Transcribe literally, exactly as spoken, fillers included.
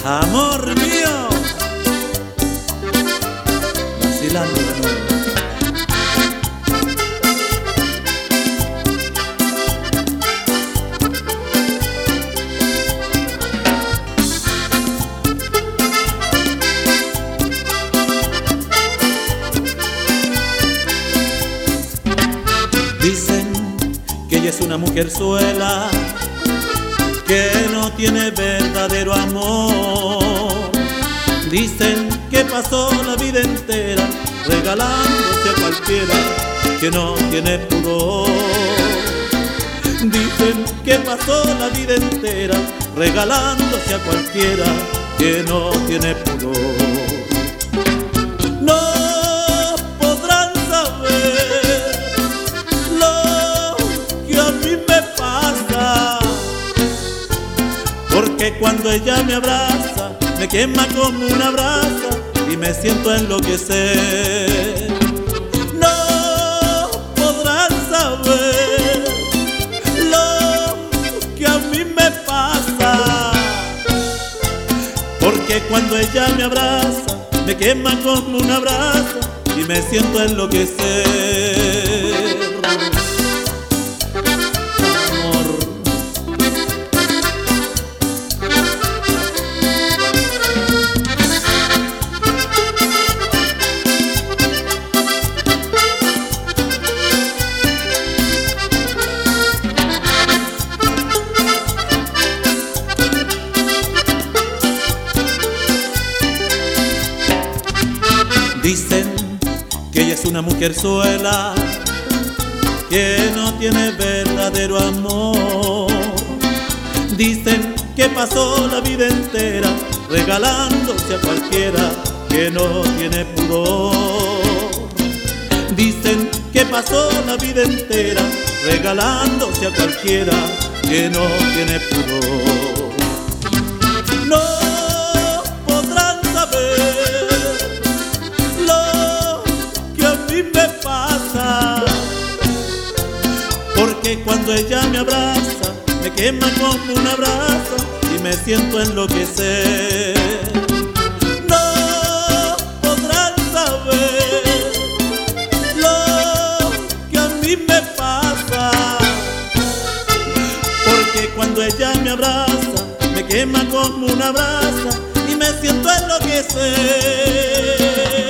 Amor mío, vacilando de nuevo. Dicen que ella es una mujerzuela que no tiene verdadero amor. Dicen que pasó la vida entera regalándose a cualquiera que no tiene pudor. Dicen que pasó la vida entera regalándose a cualquiera que no tiene pudor. No podrán saber lo que a mí me pasa, porque cuando ella me abraza, me quema como una brasa y me siento enloquecer. No podrán saber lo que a mí me pasa, porque cuando ella me abraza, me quema como una brasa y me siento enloquecer. Dicen que ella es una mujerzuela que no tiene verdadero amor. Dicen que pasó la vida entera regalándose a cualquiera que no tiene pudor. Dicen que pasó la vida entera regalándose a cualquiera que no tiene pudor. No podrán saber me pasa, porque cuando ella me abraza, me quema como una brasa y me siento enloquecer. No podrán saber lo que a mí me pasa, porque cuando ella me abraza, me quema como una brasa y me siento enloquecer.